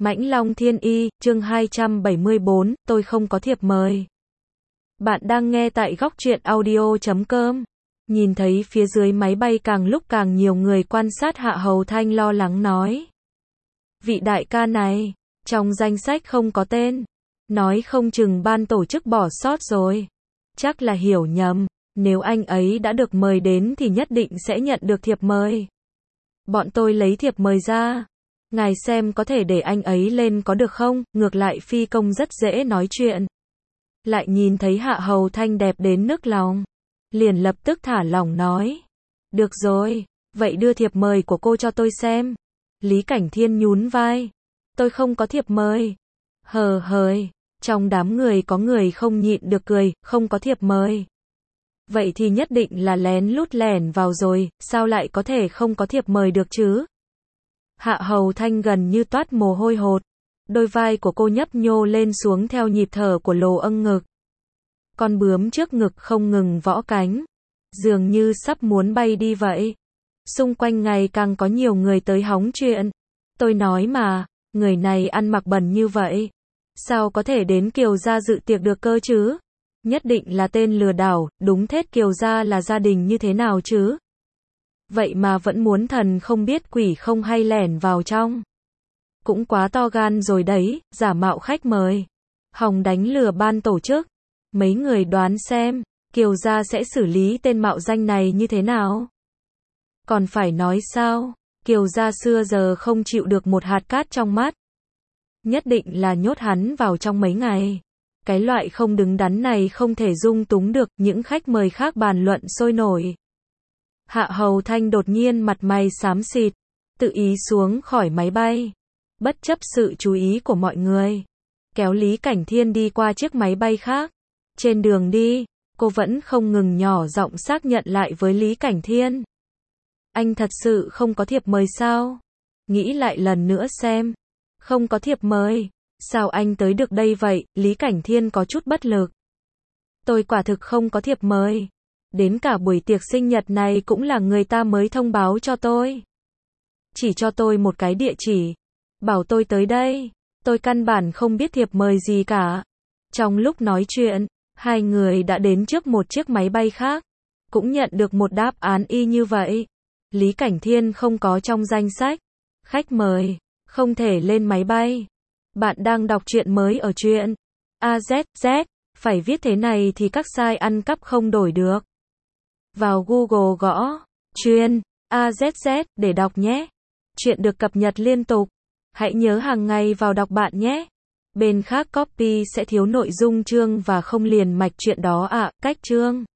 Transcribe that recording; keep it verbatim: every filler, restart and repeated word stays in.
Mãnh Long Thiên Y, chương hai trăm bảy mươi bốn, tôi không có thiệp mời. Bạn đang nghe tại góc truyện audio chấm com. Nhìn thấy phía dưới máy bay càng lúc càng nhiều người quan sát, Hạ Hầu Thanh lo lắng nói. Vị đại ca này, trong danh sách không có tên. Nói không chừng ban tổ chức bỏ sót rồi. Chắc là hiểu nhầm, nếu anh ấy đã được mời đến thì nhất định sẽ nhận được thiệp mời. Bọn tôi lấy thiệp mời ra. Ngài xem có thể để anh ấy lên có được không? Ngược lại phi công rất dễ nói chuyện. Lại nhìn thấy Hạ Hầu Thanh đẹp đến nức lòng. Liền lập tức thả lỏng nói. Được rồi, vậy đưa thiệp mời của cô cho tôi xem. Lý Cảnh Thiên nhún vai. Tôi không có thiệp mời. Hờ hời, trong đám người có người không nhịn được cười, không có thiệp mời. Vậy thì nhất định là lén lút lẻn vào rồi, sao lại có thể không có thiệp mời được chứ? Hạ Hầu Thanh gần như toát mồ hôi hột. Đôi vai của cô nhấp nhô lên xuống theo nhịp thở của lồ âng ngực. Con bướm trước ngực không ngừng võ cánh. Dường như sắp muốn bay đi vậy. Xung quanh ngày càng có nhiều người tới hóng chuyện. Tôi nói mà, người này ăn mặc bẩn như vậy. Sao có thể đến Kiều gia dự tiệc được cơ chứ? Nhất định là tên lừa đảo, đúng thế, Kiều gia là gia đình như thế nào chứ? Vậy mà vẫn muốn thần không biết quỷ không hay lẻn vào trong. Cũng quá to gan rồi đấy, giả mạo khách mời. Hòng đánh lừa ban tổ chức. Mấy người đoán xem, Kiều gia sẽ xử lý tên mạo danh này như thế nào? Còn phải nói sao, Kiều gia xưa giờ không chịu được một hạt cát trong mắt. Nhất định là nhốt hắn vào trong mấy ngày. Cái loại không đứng đắn này không thể dung túng được, những khách mời khác bàn luận sôi nổi. Hạ Hầu Thanh đột nhiên mặt mày xám xịt, tự ý xuống khỏi máy bay. Bất chấp sự chú ý của mọi người, kéo Lý Cảnh Thiên đi qua chiếc máy bay khác. Trên đường đi, cô vẫn không ngừng nhỏ giọng xác nhận lại với Lý Cảnh Thiên. Anh thật sự không có thiệp mời sao? Nghĩ lại lần nữa xem. Không có thiệp mời. Sao anh tới được đây vậy? Lý Cảnh Thiên có chút bất lực. Tôi quả thực không có thiệp mời. Đến cả buổi tiệc sinh nhật này cũng là người ta mới thông báo cho tôi. Chỉ cho tôi một cái địa chỉ. Bảo tôi tới đây. Tôi căn bản không biết thiệp mời gì cả. Trong lúc nói chuyện, hai người đã đến trước một chiếc máy bay khác. Cũng nhận được một đáp án y như vậy. Lý Cảnh Thiên không có trong danh sách. Khách mời, không thể lên máy bay. Bạn đang đọc truyện mới ở truyện a zét zét. Phải viết thế này thì các site ăn cắp không đổi được. Vào Google gõ truyện a zét zét để đọc nhé. Chuyện được cập nhật liên tục. Hãy nhớ hàng ngày vào đọc bạn nhé. Bên khác copy sẽ thiếu nội dung chương và không liền mạch chuyện đó ạ. À, cách chương